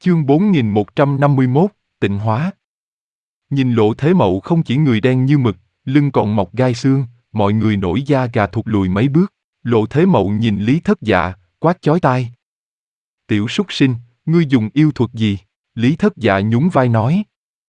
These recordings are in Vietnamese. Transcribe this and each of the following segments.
Chương 4151, Tịnh hóa. Nhìn Lộ Thế Mậu không chỉ người đen như mực, lưng còn mọc gai xương, mọi người nổi da gà thụt lùi mấy bước. Lộ Thế Mậu nhìn Lý Thất Dạ, quát chói tai. Tiểu súc sinh, ngươi dùng yêu thuật gì? Lý Thất Dạ nhún vai nói.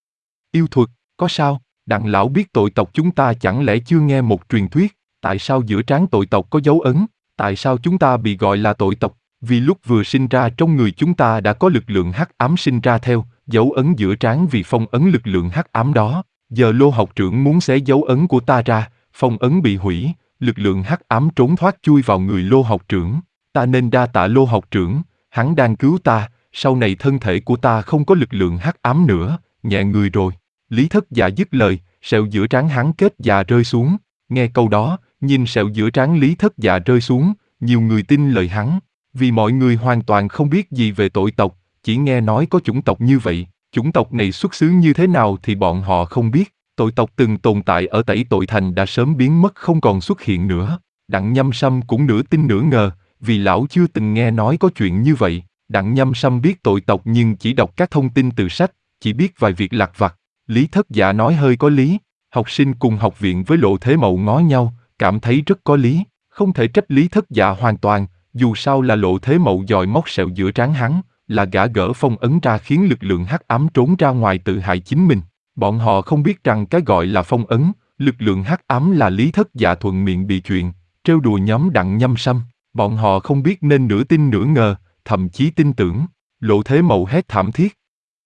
Yêu thuật, có sao? Đặng lão biết tội tộc chúng ta chẳng lẽ chưa nghe một truyền thuyết, tại sao giữa trán tội tộc có dấu ấn, tại sao chúng ta bị gọi là tội tộc? Vì lúc vừa sinh ra trong người chúng ta đã có lực lượng hắc ám sinh ra theo, dấu ấn giữa trán vì phong ấn lực lượng hắc ám đó. Giờ Lô học trưởng muốn xé dấu ấn của ta ra, phong ấn bị hủy, lực lượng hắc ám trốn thoát chui vào người Lô học trưởng. Ta nên đa tạ Lô học trưởng, hắn đang cứu ta, sau này thân thể của ta không có lực lượng hắc ám nữa, nhẹ người rồi. Lý Thất Dạ dứt lời, sẹo giữa trán hắn kết già rơi xuống. Nghe câu đó, nhìn sẹo giữa trán Lý Thất Dạ rơi xuống, nhiều người tin lời hắn. Vì mọi người hoàn toàn không biết gì về tội tộc, chỉ nghe nói có chủng tộc như vậy, chủng tộc này xuất xứ như thế nào thì bọn họ không biết. Tội tộc từng tồn tại ở Tẩy Tội Thành đã sớm biến mất không còn xuất hiện nữa. Đặng Nhâm Sâm cũng nửa tin nửa ngờ, vì lão chưa từng nghe nói có chuyện như vậy. Đặng Nhâm Sâm biết tội tộc nhưng chỉ đọc các thông tin từ sách, chỉ biết vài việc lặt vặt. Lý Thất Dạ nói hơi có lý, học sinh cùng học viện với Lộ Thế Mậu ngó nhau, cảm thấy rất có lý, không thể trách Lý Thất Dạ hoàn toàn, dù sao là Lộ Thế Mậu dòi móc sẹo giữa trán hắn, là gã gỡ phong ấn ra khiến lực lượng hắc ám trốn ra ngoài tự hại chính mình. Bọn họ không biết rằng cái gọi là phong ấn, lực lượng hắc ám là Lý Thất Dạ thuận miệng bị chuyện, trêu đùa nhóm Đặng Nhâm Sâm. Bọn họ không biết nên nửa tin nửa ngờ, thậm chí tin tưởng. Lộ Thế Mậu hét thảm thiết.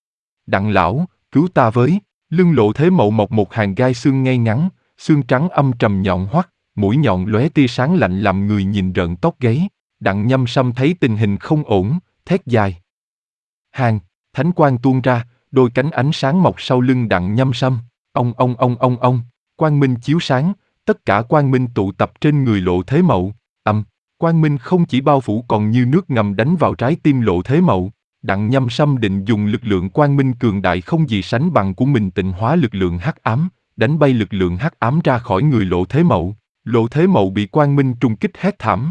Đặng lão, cứu ta với! Lưng Lộ Thế Mậu mọc một hàng gai xương ngay ngắn, xương trắng âm trầm nhọn hoắt, mũi nhọn lóe tia sáng lạnh làm người nhìn rợn tóc gáy. Đặng Nhâm Sâm thấy tình hình không ổn, thét dài. Hàng, thánh quang tuôn ra, đôi cánh ánh sáng mọc sau lưng Đặng Nhâm Sâm. Ông, quang minh chiếu sáng, tất cả quang minh tụ tập trên người Lộ Thế Mậu. Quang minh không chỉ bao phủ còn như nước ngầm đánh vào trái tim Lộ Thế Mậu. Đặng Nhâm Sâm định dùng lực lượng quang minh cường đại không gì sánh bằng của mình tịnh hóa lực lượng hắc ám, đánh bay lực lượng hắc ám ra khỏi người Lộ Thế Mậu. Lộ Thế Mậu bị quang minh trùng kích hét thảm.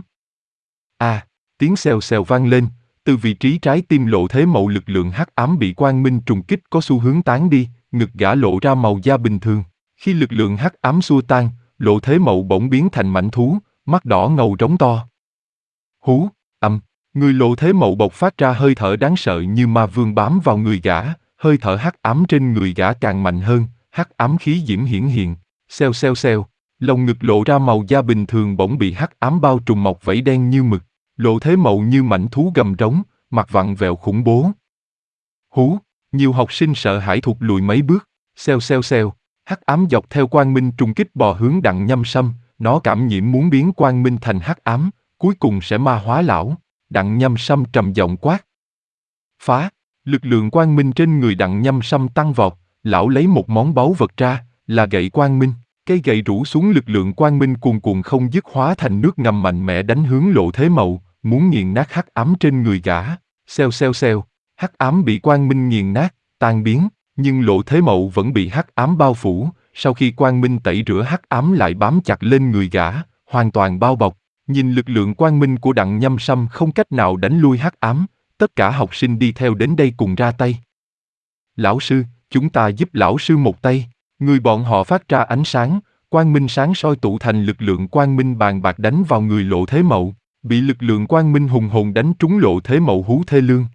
Tiếng xèo xèo vang lên, từ vị trí trái tim Lộ Thế Mậu lực lượng hắc ám bị quang minh trùng kích có xu hướng tán đi, ngực gã lộ ra màu da bình thường. Khi lực lượng hắc ám xua tan, Lộ Thế Mậu bỗng biến thành mãnh thú, mắt đỏ ngầu rống to. Hú, người Lộ Thế Mậu bộc phát ra hơi thở đáng sợ như ma vương bám vào người gã, hơi thở hắc ám trên người gã càng mạnh hơn, hắc ám khí diễm hiển hiện. Xèo, lồng ngực lộ ra màu da bình thường bỗng bị hắc ám bao trùm mọc vảy đen như mực. Lộ Thế Mậu như mãnh thú gầm rống, mặt vặn vẹo khủng bố. Hú, nhiều học sinh sợ hãi thụt lùi mấy bước. Xèo, hắc ám dọc theo quang minh trùng kích bò hướng Đặng Nhâm Sâm, nó cảm nhiễm muốn biến quang minh thành hắc ám, cuối cùng sẽ ma hóa lão. Đặng Nhâm Sâm trầm giọng quát. Phá, lực lượng quang minh trên người Đặng Nhâm Sâm tăng vọt, lão lấy một món báu vật ra, là gậy quang minh. Cây gậy rủ xuống lực lượng quang minh cuồn cuộn không dứt hóa thành nước ngầm mạnh mẽ đánh hướng Lộ Thế Mậu, muốn nghiền nát hắc ám trên người gã. Xèo, hắc ám bị quang minh nghiền nát, tan biến, nhưng Lộ Thế Mậu vẫn bị hắc ám bao phủ, sau khi quang minh tẩy rửa hắc ám lại bám chặt lên người gã, hoàn toàn bao bọc. Nhìn lực lượng quang minh của Đặng Nhâm Sâm không cách nào đánh lui hắc ám, tất cả học sinh đi theo đến đây cùng ra tay. Lão sư, chúng ta giúp lão sư một tay. Người bọn họ phát ra ánh sáng, quang minh sáng soi tụ thành lực lượng quang minh bàn bạc đánh vào người Lộ Thế Mậu, bị lực lượng quang minh hùng hồn đánh trúng Lộ Thế Mậu hú thê lương.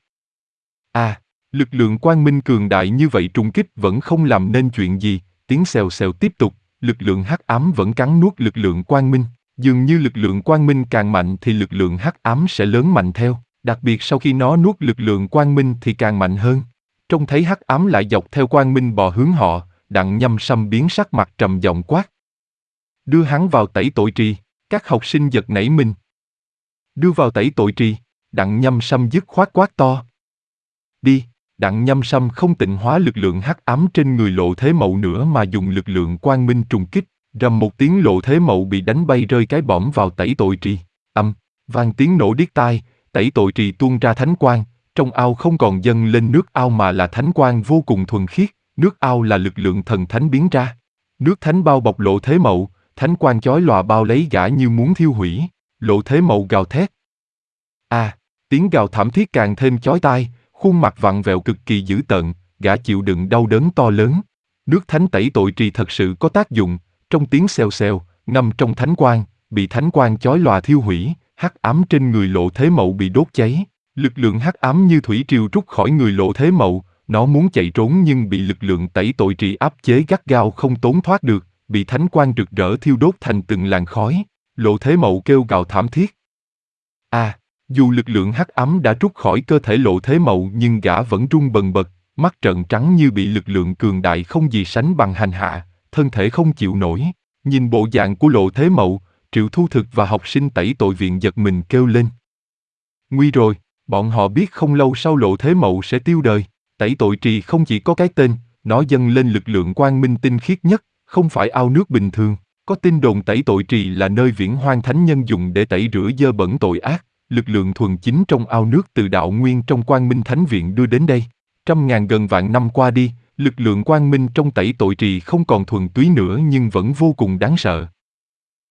Lực lượng quang minh cường đại như vậy trùng kích vẫn không làm nên chuyện gì, tiếng xèo xèo tiếp tục, lực lượng hắc ám vẫn cắn nuốt lực lượng quang minh. Dường như lực lượng quang minh càng mạnh thì lực lượng hắc ám sẽ lớn mạnh theo, đặc biệt sau khi nó nuốt lực lượng quang minh thì càng mạnh hơn. Trông thấy hắc ám lại dọc theo quang minh bò hướng họ, Đặng Nhâm Sâm biến sắc mặt trầm giọng quát. Đưa hắn vào tẩy tội trì. Các học sinh giật nảy mình. Đưa vào tẩy tội trì. Đặng Nhâm Sâm dứt khoát quát to. Đi. Đặng Nhâm Sâm không tịnh hóa lực lượng hắc ám trên người Lộ Thế Mậu nữa mà dùng lực lượng quang minh trùng kích. Rầm một tiếng Lộ Thế Mậu bị đánh bay rơi cái bõm vào tẩy tội trì. Vang tiếng nổ điếc tai, tẩy tội trì tuôn ra thánh quang, trong ao không còn dâng lên nước ao mà là thánh quang vô cùng thuần khiết, nước ao là lực lượng thần thánh biến ra. Nước thánh bao bọc Lộ Thế Mậu, thánh quang chói lòa bao lấy gã như muốn thiêu hủy. Lộ Thế Mậu gào thét. Tiếng gào thảm thiết càng thêm chói tai, Khuôn mặt vặn vẹo cực kỳ dữ tợn, gã chịu đựng đau đớn to lớn. Nước thánh tẩy tội trì thật sự có tác dụng, trong tiếng xèo xèo, ngâm trong thánh quang, bị thánh quang chói lòa thiêu hủy, hắc ám trên người Lộ Thế Mậu bị đốt cháy. Lực lượng hắc ám như thủy triều rút khỏi người Lộ Thế Mậu, nó muốn chạy trốn nhưng bị lực lượng tẩy tội trì áp chế gắt gao không trốn thoát được, bị thánh quang rực rỡ thiêu đốt thành từng làn khói. Lộ Thế Mậu kêu gào thảm thiết. Dù lực lượng hắc ám đã rút khỏi cơ thể Lộ Thế Mậu nhưng gã vẫn run bần bật, mắt trợn trắng như bị lực lượng cường đại không gì sánh bằng hành hạ, thân thể không chịu nổi. Nhìn bộ dạng của Lộ Thế Mậu, Triệu Thu Thực và học sinh tẩy tội viện giật mình kêu lên. Nguy rồi, bọn họ biết không lâu sau Lộ Thế Mậu sẽ tiêu đời. Tẩy tội trì không chỉ có cái tên, nó dâng lên lực lượng quang minh tinh khiết nhất, không phải ao nước bình thường. Có tin đồn tẩy tội trì là nơi viễn hoang thánh nhân dùng để tẩy rửa dơ bẩn tội ác. Lực lượng thuần chính trong ao nước từ đạo nguyên trong Quang Minh Thánh Viện đưa đến đây. Trăm ngàn gần vạn năm qua đi, lực lượng quang minh trong tẩy tội trì không còn thuần túy nữa nhưng vẫn vô cùng đáng sợ.